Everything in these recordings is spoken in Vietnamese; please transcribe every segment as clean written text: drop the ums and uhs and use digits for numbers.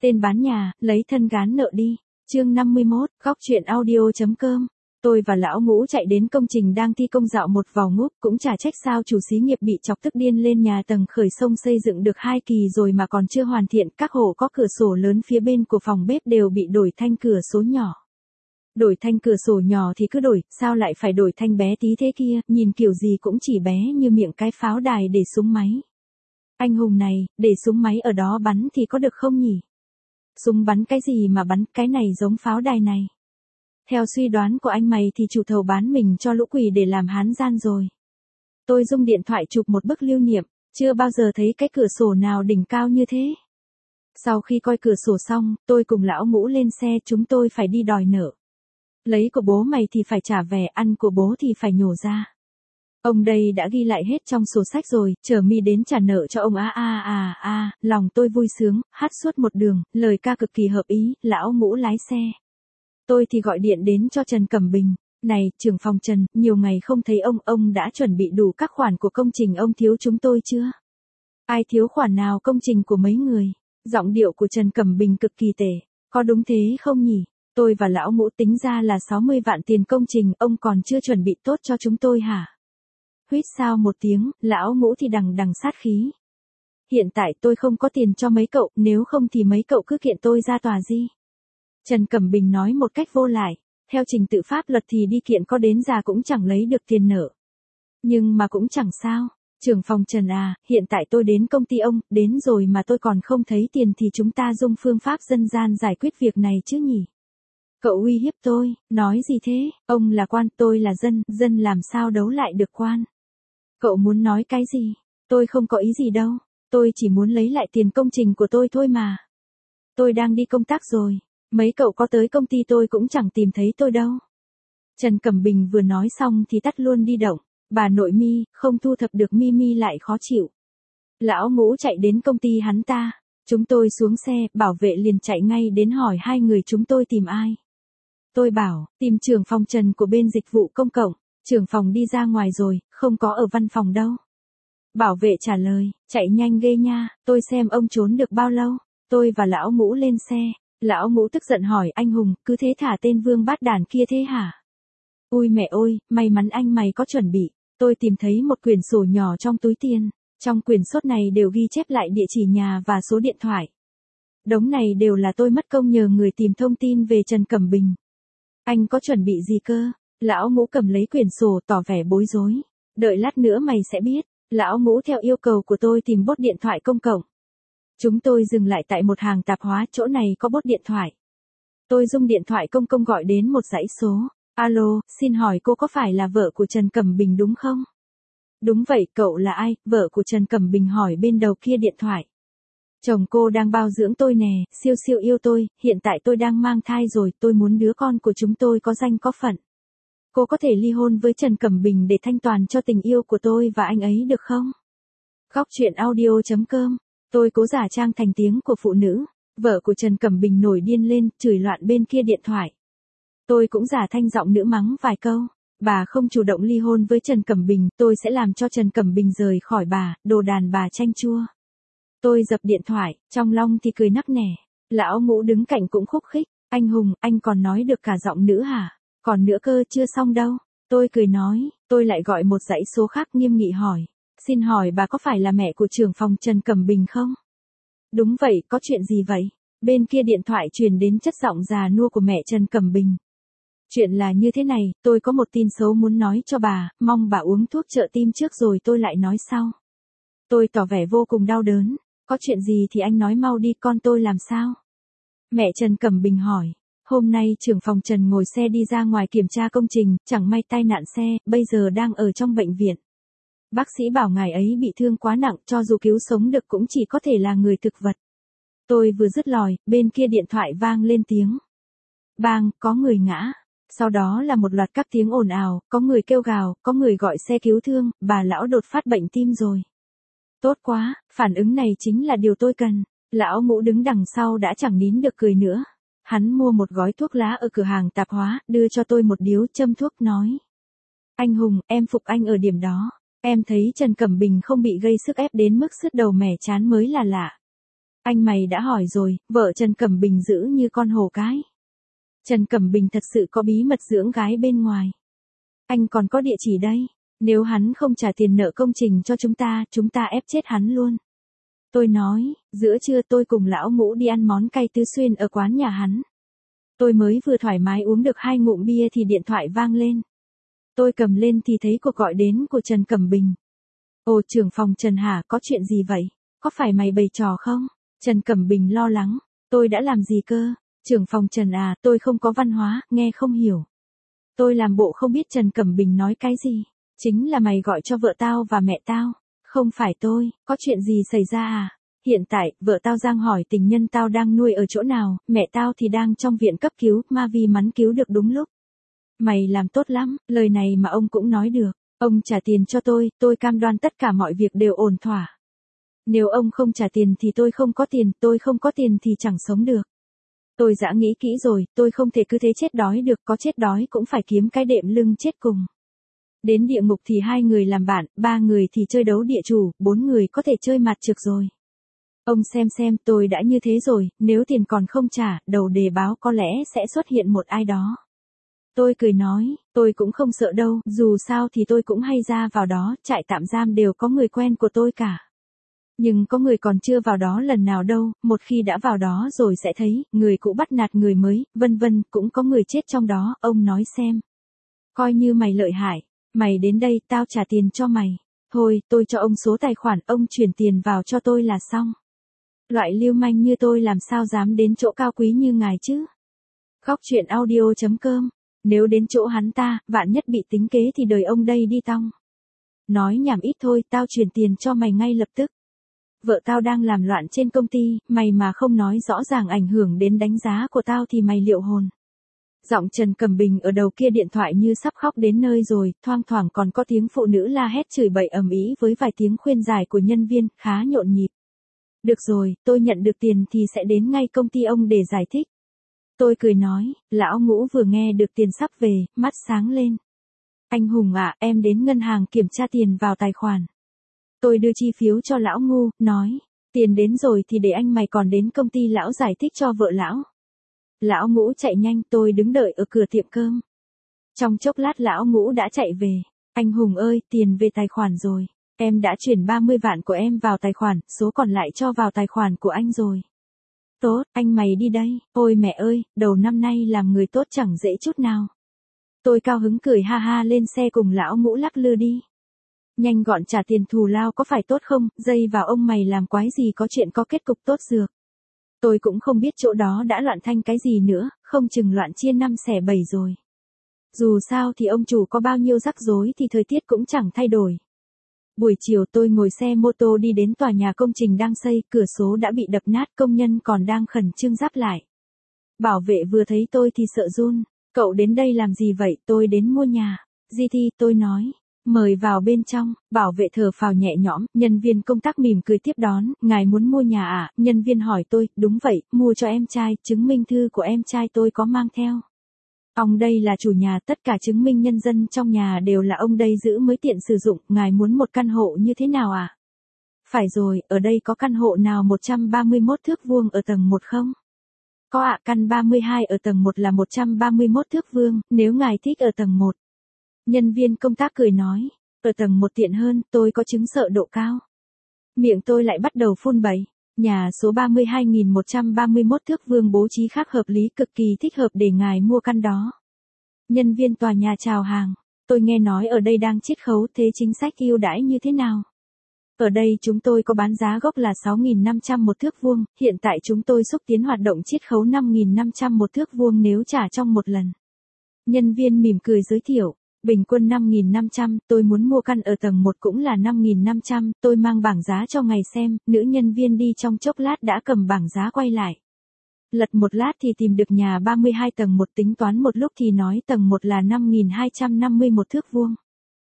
Tên bán nhà, lấy thân gán nợ đi. Chương 51, góc truyện audio.com. Tôi và lão Ngũ chạy đến công trình đang thi công dạo một vòng ngúp, cũng chả trách sao chủ xí nghiệp bị chọc tức điên lên, nhà tầng khởi sông xây dựng được 2 kỳ rồi mà còn chưa hoàn thiện, các hộ có cửa sổ lớn phía bên của phòng bếp đều bị đổi thanh cửa sổ nhỏ. Đổi thanh cửa sổ nhỏ thì cứ đổi, sao lại phải đổi thanh bé tí thế kia, nhìn kiểu gì cũng chỉ bé như miệng cái pháo đài để súng máy. Anh Hùng này, để súng máy ở đó bắn thì có được không nhỉ? Súng bắn cái gì mà bắn, cái này giống pháo đài này. Theo suy đoán của anh mày thì chủ thầu bán mình cho lũ quỷ để làm hán gian rồi. Tôi dùng điện thoại chụp một bức lưu niệm, chưa bao giờ thấy cái cửa sổ nào đỉnh cao như thế. Sau khi coi cửa sổ xong, tôi cùng lão Ngũ lên xe, chúng tôi phải đi đòi nợ. Lấy của bố mày thì phải trả về, ăn của bố thì phải nhổ ra. Ông đây đã ghi lại hết trong sổ sách rồi, chờ mi đến trả nợ cho ông lòng tôi vui sướng, hát suốt một đường, lời ca cực kỳ hợp ý, lão Ngũ lái xe. Tôi thì gọi điện đến cho Trần Cẩm Bình, này, trưởng phòng Trần, nhiều ngày không thấy ông đã chuẩn bị đủ các khoản của công trình ông thiếu chúng tôi chưa? Ai thiếu khoản nào công trình của mấy người? Giọng điệu của Trần Cẩm Bình cực kỳ tệ, có đúng thế không nhỉ? Tôi và lão Ngũ tính ra là 60 vạn tiền công trình, ông còn chưa chuẩn bị tốt cho chúng tôi hả? Huýt sao một tiếng, lão Ngũ thì đằng sát khí. Hiện tại tôi không có tiền cho mấy cậu, nếu không thì mấy cậu cứ kiện tôi ra tòa gì. Trần Cẩm Bình nói một cách vô lại, theo trình tự pháp luật thì đi kiện có đến già cũng chẳng lấy được tiền nợ. Nhưng mà cũng chẳng sao, trưởng phòng Trần à, hiện tại tôi đến công ty ông, đến rồi mà tôi còn không thấy tiền thì chúng ta dùng phương pháp dân gian giải quyết việc này chứ nhỉ? Cậu uy hiếp tôi, nói gì thế, ông là quan, tôi là dân làm sao đấu lại được quan? Cậu muốn nói cái gì? Tôi không có ý gì đâu, tôi chỉ muốn lấy lại tiền công trình của tôi thôi mà. Tôi đang đi công tác rồi, mấy cậu có tới công ty tôi cũng chẳng tìm thấy tôi đâu. Trần Cẩm Bình vừa nói xong thì tắt luôn đi động, bà nội Mi, không thu thập được Mi lại khó chịu. Lão Ngũ chạy đến công ty hắn ta, chúng tôi xuống xe, bảo vệ liền chạy ngay đến hỏi hai người chúng tôi tìm ai. Tôi bảo, tìm trưởng phòng Trần của bên dịch vụ công cộng, trưởng phòng đi ra ngoài rồi, không có ở văn phòng đâu. Bảo vệ trả lời, chạy nhanh ghê nha, tôi xem ông trốn được bao lâu. Tôi và lão Ngũ lên xe, lão Ngũ tức giận hỏi, anh Hùng, cứ thế thả tên vương bát đàn kia thế hả? Ui mẹ ơi, may mắn anh mày có chuẩn bị, tôi tìm thấy một quyển sổ nhỏ trong túi tiền, trong quyển sốt này đều ghi chép lại địa chỉ nhà và số điện thoại. Đống này đều là tôi mất công nhờ người tìm thông tin về Trần Cẩm Bình. Anh có chuẩn bị gì cơ? Lão Ngũ cầm lấy quyển sổ tỏ vẻ bối rối. Đợi lát nữa mày sẽ biết. Lão Ngũ theo yêu cầu của tôi tìm bốt điện thoại công cộng. Chúng tôi dừng lại tại một hàng tạp hóa, chỗ này có bốt điện thoại. Tôi dùng điện thoại công công gọi đến một dãy số. Alo, xin hỏi cô có phải là vợ của Trần Cẩm Bình đúng không? Đúng vậy, cậu là ai? Vợ của Trần Cẩm Bình hỏi bên đầu kia điện thoại. Chồng cô đang bao dưỡng tôi nè, siêu yêu tôi, hiện tại tôi đang mang thai rồi, tôi muốn đứa con của chúng tôi có danh có phận. Cô có thể ly hôn với Trần Cẩm Bình để thanh toàn cho tình yêu của tôi và anh ấy được không? Góc truyện audio.com. Tôi cố giả trang thành tiếng của phụ nữ. Vợ của Trần Cẩm Bình nổi điên lên, chửi loạn bên kia điện thoại. Tôi cũng giả thanh giọng nữ mắng vài câu. Bà không chủ động ly hôn với Trần Cẩm Bình, tôi sẽ làm cho Trần Cẩm Bình rời khỏi bà, đồ đàn bà chanh chua. Tôi dập điện thoại, trong lòng thì cười nắc nẻ. Lão Ngũ đứng cạnh cũng khúc khích. Anh Hùng, anh còn nói được cả giọng nữ hả? Còn nữa cơ, chưa xong đâu. Tôi cười nói, tôi lại gọi một dãy số khác nghiêm nghị hỏi. Xin hỏi bà có phải là mẹ của trưởng phòng Trần Cẩm Bình không? Đúng vậy, có chuyện gì vậy? Bên kia điện thoại truyền đến chất giọng già nua của mẹ Trần Cẩm Bình. Chuyện là như thế này, tôi có một tin xấu muốn nói cho bà, mong bà uống thuốc trợ tim trước rồi tôi lại nói sau. Tôi tỏ vẻ vô cùng đau đớn. Có chuyện gì thì anh nói mau đi, con tôi làm sao? Mẹ Trần Cẩm Bình hỏi. Hôm nay trưởng phòng Trần ngồi xe đi ra ngoài kiểm tra công trình, chẳng may tai nạn xe, bây giờ đang ở trong bệnh viện. Bác sĩ bảo ngài ấy bị thương quá nặng, cho dù cứu sống được cũng chỉ có thể là người thực vật. Tôi vừa dứt lời, bên kia điện thoại vang lên tiếng. Bang, có người ngã. Sau đó là một loạt các tiếng ồn ào, có người kêu gào, có người gọi xe cứu thương, bà lão đột phát bệnh tim rồi. Tốt quá, phản ứng này chính là điều tôi cần. Lão Ngũ đứng đằng sau đã chẳng nín được cười nữa. Hắn mua một gói thuốc lá ở cửa hàng tạp hóa, đưa cho tôi một điếu châm thuốc nói. Anh Hùng, em phục anh ở điểm đó. Em thấy Trần Cẩm Bình không bị gây sức ép đến mức sứt đầu mẻ chán mới là lạ. Anh mày đã hỏi rồi, vợ Trần Cẩm Bình giữ như con hổ cái. Trần Cẩm Bình thật sự có bí mật dưỡng gái bên ngoài. Anh còn có địa chỉ đây. Nếu hắn không trả tiền nợ công trình cho chúng ta ép chết hắn luôn. Tôi nói, giữa trưa tôi cùng lão Ngũ đi ăn món cay tứ xuyên ở quán nhà hắn. Tôi mới vừa thoải mái uống được 2 ngụm bia thì điện thoại vang lên. Tôi cầm lên thì thấy cuộc gọi đến của Trần Cẩm Bình. Ồ, trưởng phòng Trần hả, có chuyện gì vậy? Có phải mày bày trò không? Trần Cẩm Bình lo lắng. Tôi đã làm gì cơ? Trưởng phòng Trần à, tôi không có văn hóa, nghe không hiểu. Tôi làm bộ không biết Trần Cẩm Bình nói cái gì. Chính là mày gọi cho vợ tao và mẹ tao. Không phải tôi, có chuyện gì xảy ra à? Hiện tại, vợ tao Giang hỏi tình nhân tao đang nuôi ở chỗ nào, mẹ tao thì đang trong viện cấp cứu, mà vì mắn cứu được đúng lúc. Mày làm tốt lắm, lời này mà ông cũng nói được. Ông trả tiền cho tôi cam đoan tất cả mọi việc đều ổn thỏa. Nếu ông không trả tiền thì tôi không có tiền thì chẳng sống được. Tôi đã nghĩ kỹ rồi, tôi không thể cứ thế chết đói được, có chết đói cũng phải kiếm cái đệm lưng chết cùng. Đến địa ngục thì 2 người làm bạn, 3 người thì chơi đấu địa chủ, 4 người có thể chơi mặt trược rồi. Ông xem tôi đã như thế rồi, nếu tiền còn không trả, đầu đề báo có lẽ sẽ xuất hiện một ai đó. Tôi cười nói, tôi cũng không sợ đâu, dù sao thì tôi cũng hay ra vào đó, trại tạm giam đều có người quen của tôi cả. Nhưng có người còn chưa vào đó lần nào đâu, một khi đã vào đó rồi sẽ thấy, người cũ bắt nạt người mới, vân vân, cũng có người chết trong đó, ông nói xem. Coi như mày lợi hại, mày đến đây, tao trả tiền cho mày. Thôi, tôi cho ông số tài khoản, ông chuyển tiền vào cho tôi là xong. Loại lưu manh như tôi làm sao dám đến chỗ cao quý như ngài chứ? Góc chuyện audio.com. Nếu đến chỗ hắn ta, vạn nhất bị tính kế thì đời ông đây đi tong. Nói nhảm ít thôi, tao chuyển tiền cho mày ngay lập tức. Vợ tao đang làm loạn trên công ty, mày mà không nói rõ ràng ảnh hưởng đến đánh giá của tao thì mày liệu hồn. Giọng Trần Cẩm Bình ở đầu kia điện thoại như sắp khóc đến nơi rồi, thoang thoảng còn có tiếng phụ nữ la hét chửi bậy ầm ĩ với vài tiếng khuyên giải của nhân viên, khá nhộn nhịp. Được rồi, tôi nhận được tiền thì sẽ đến ngay công ty ông để giải thích. Tôi cười nói, lão Ngũ vừa nghe được tiền sắp về, mắt sáng lên. Anh Hùng ạ, em đến ngân hàng kiểm tra tiền vào tài khoản. Tôi đưa chi phiếu cho lão Ngu, nói, tiền đến rồi thì để anh mày còn đến công ty lão giải thích cho vợ lão. Lão Ngũ chạy nhanh, tôi đứng đợi ở cửa tiệm cơm. Trong chốc lát lão Ngũ đã chạy về. Anh Hùng ơi, tiền về tài khoản rồi. Em đã chuyển 30 vạn của em vào tài khoản, số còn lại cho vào tài khoản của anh rồi. Tốt, anh mày đi đây. Ôi mẹ ơi, đầu năm nay làm người tốt chẳng dễ chút nào. Tôi cao hứng cười ha ha lên xe cùng lão Ngũ lắc lư đi. Nhanh gọn trả tiền thù lao có phải tốt không, dây vào ông mày làm quái gì có chuyện có kết cục tốt dược. Tôi cũng không biết chỗ đó đã loạn thành cái gì nữa, không chừng loạn chia 5 xẻ 7 rồi. Dù sao thì ông chủ có bao nhiêu rắc rối thì thời tiết cũng chẳng thay đổi. Buổi chiều tôi ngồi xe mô tô đi đến tòa nhà công trình đang xây, cửa số đã bị đập nát, công nhân còn đang khẩn trương giáp lại. Bảo vệ vừa thấy tôi thì sợ run. Cậu đến đây làm gì vậy? Tôi đến mua nhà. Di Thi, tôi nói. Mời vào bên trong. Bảo vệ thở phào nhẹ nhõm, nhân viên công tác mỉm cười tiếp đón. Ngài muốn mua nhà à? Nhân viên hỏi tôi, đúng vậy, mua cho em trai, chứng minh thư của em trai tôi có mang theo. Ông đây là chủ nhà, tất cả chứng minh nhân dân trong nhà đều là ông đây giữ mới tiện sử dụng, ngài muốn một căn hộ như thế nào à? Phải rồi, ở đây có căn hộ nào 131 thước vuông ở tầng 1 không? Có ạ, căn 32 ở tầng 1 là 131 thước vuông, nếu ngài thích ở tầng 1. Nhân viên công tác cười nói, ở tầng 1 tiện hơn, tôi có chứng sợ độ cao. Miệng tôi lại bắt đầu phun bậy. Nhà số 32.131 thước vuông bố trí khác hợp lý, cực kỳ thích hợp để ngài mua căn đó. Nhân viên tòa nhà chào hàng. Tôi nghe nói ở đây đang chiết khấu, thế chính sách ưu đãi như thế nào? Ở đây chúng tôi có bán giá gốc là 6.500 một thước vuông, hiện tại chúng tôi xúc tiến hoạt động chiết khấu 5.500 một thước vuông nếu trả trong một lần. Nhân viên mỉm cười giới thiệu. Bình quân 5.500, tôi muốn mua căn ở tầng 1 cũng là 5.500, tôi mang bảng giá cho ngài xem, nữ nhân viên đi trong chốc lát đã cầm bảng giá quay lại. Lật một lát thì tìm được nhà 32 tầng 1, tính toán một lúc thì nói tầng 1 là 5.250 một thước vuông.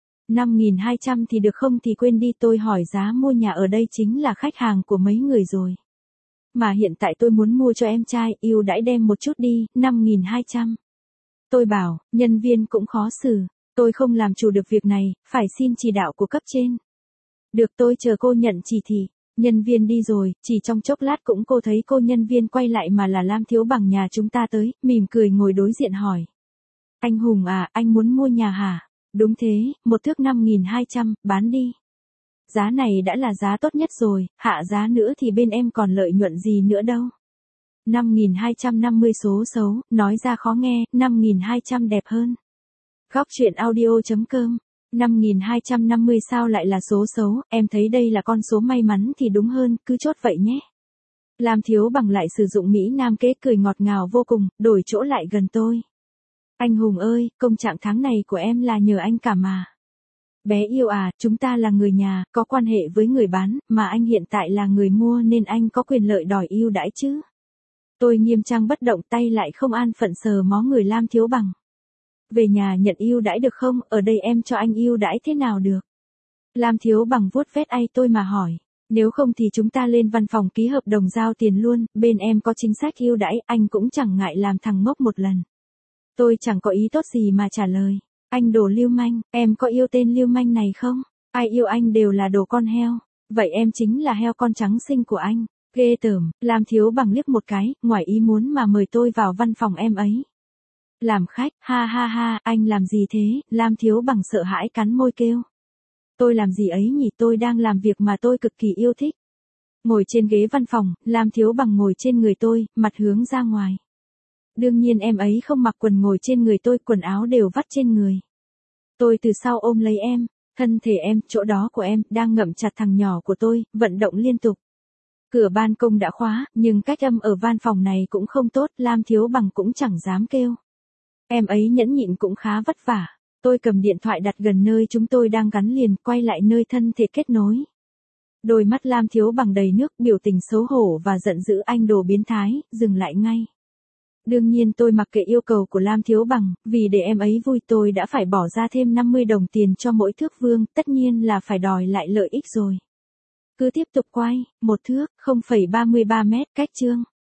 5.200 thì được không thì quên đi, tôi hỏi giá mua nhà ở đây chính là khách hàng của mấy người rồi. Mà hiện tại tôi muốn mua cho em trai, ưu đãi đem một chút đi, 5.200. Tôi bảo, nhân viên cũng khó xử. Tôi không làm chủ được việc này, phải xin chỉ đạo của cấp trên. Được, tôi chờ cô nhận chỉ thị. Nhân viên đi rồi, chỉ trong chốc lát cũng cô thấy cô nhân viên quay lại mà là Lam Thiếu Bằng nhà chúng ta tới, mỉm cười ngồi đối diện hỏi. Anh Hùng à, anh muốn mua nhà hả? Đúng thế, một thước 5.200, bán đi. Giá này đã là giá tốt nhất rồi, hạ giá nữa thì bên em còn lợi nhuận gì nữa đâu. 5.250 số xấu, nói ra khó nghe, 5.200 đẹp hơn. Góc chuyện audio.com 5.250 sao lại là số xấu, em thấy đây là con số may mắn thì đúng hơn, cứ chốt vậy nhé. Lam Thiếu Bằng lại sử dụng Mỹ Nam kế cười ngọt ngào vô cùng, đổi chỗ lại gần tôi. Anh Hùng ơi, công trạng tháng này của em là nhờ anh cả mà. Bé yêu à, chúng ta là người nhà, có quan hệ với người bán, mà anh hiện tại là người mua nên anh có quyền lợi đòi ưu đãi chứ. Tôi nghiêm trang bất động, tay lại không an phận sờ mó người Lam Thiếu Bằng. Về nhà nhận ưu đãi được không, ở đây em cho anh ưu đãi thế nào được? Lam Thiếu Bằng vuốt vét ai tôi mà hỏi. Nếu không thì chúng ta lên văn phòng ký hợp đồng giao tiền luôn, bên em có chính sách ưu đãi, anh cũng chẳng ngại làm thằng ngốc một lần. Tôi chẳng có ý tốt gì mà trả lời. Anh đồ lưu manh, em có yêu tên lưu manh này không? Ai yêu anh đều là đồ con heo. Vậy em chính là heo con trắng xinh của anh. Ghê tởm, Lam Thiếu Bằng liếc một cái, ngoài ý muốn mà mời tôi vào văn phòng em ấy. Làm khách, ha ha ha, anh làm gì thế? Lam Thiếu Bằng sợ hãi cắn môi kêu. Tôi làm gì ấy nhỉ, tôi đang làm việc mà tôi cực kỳ yêu thích. Ngồi trên ghế văn phòng, Lam Thiếu Bằng ngồi trên người tôi, mặt hướng ra ngoài. Đương nhiên em ấy không mặc quần ngồi trên người tôi, quần áo đều vắt trên người. Tôi từ sau ôm lấy em, thân thể em, chỗ đó của em, đang ngậm chặt thằng nhỏ của tôi, vận động liên tục. Cửa ban công đã khóa, nhưng cách âm ở văn phòng này cũng không tốt, Lam Thiếu Bằng cũng chẳng dám kêu. Em ấy nhẫn nhịn cũng khá vất vả. Tôi cầm điện thoại đặt gần nơi chúng tôi đang gắn liền, quay lại nơi thân thể kết nối. Đôi mắt Lam Thiếu Bằng đầy nước, biểu tình xấu hổ và giận dữ, anh đồ biến thái, dừng lại ngay. Đương nhiên tôi mặc kệ yêu cầu của Lam Thiếu Bằng, vì để em ấy vui tôi đã phải bỏ ra thêm 50 đồng tiền cho mỗi thước vuông, tất nhiên là phải đòi lại lợi ích rồi. Cứ tiếp tục quay, một thước, 0,33 mét, cách chương.